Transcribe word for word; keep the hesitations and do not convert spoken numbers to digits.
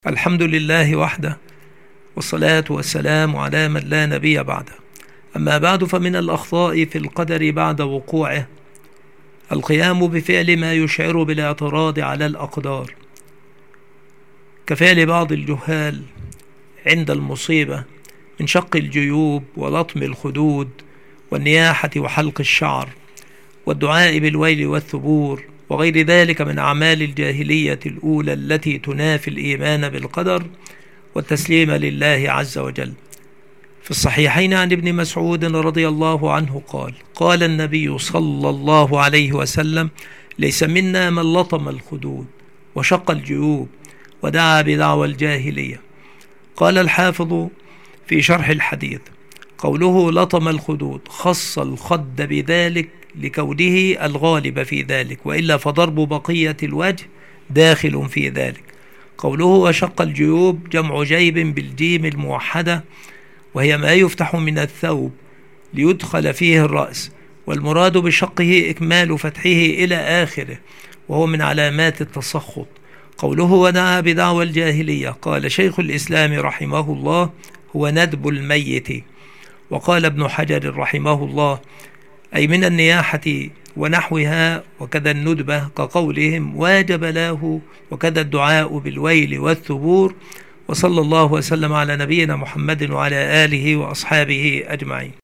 الحمد لله وحده، والصلاة والسلام على من لا نبي بعده. أما بعد، فمن الأخطاء في القدر بعد وقوعه القيام بفعل ما يشعر بالاعتراض على الأقدار، كفعل بعض الجهال عند المصيبة من شق الجيوب ولطم الخدود والنياحة وحلق الشعر والدعاء بالويل والثبور وغير ذلك من أعمال الجاهلية الأولى التي تنافي الإيمان بالقدر والتسليم لله عز وجل. في الصحيحين عن ابن مسعود رضي الله عنه قال: قال النبي صلى الله عليه وسلم: ليس منا من لطم الخدود وشق الجيوب ودعا بدعوى الجاهلية. قال الحافظ في شرح الحديث: قوله لطم الخدود خص الخد بذلك لكونه الغالب في ذلك، وإلا فضرب بقية الوجه داخل في ذلك. قوله وشق الجيوب جمع جيب بالجيم الموحدة، وهي ما يفتح من الثوب ليدخل فيه الرأس، والمراد بشقه إكمال فتحه إلى آخره، وهو من علامات التسخط. قوله ودعا بدعوى الجاهلية، قال شيخ الإسلام رحمه الله: هو ندب الميت. وقال ابن حجر رحمه الله: أي من النياحة ونحوها، وكذا الندبة كقولهم واجب له، وكذا الدعاء بالويل والثبور. وصلى الله وسلم على نبينا محمد وعلى آله وأصحابه أجمعين.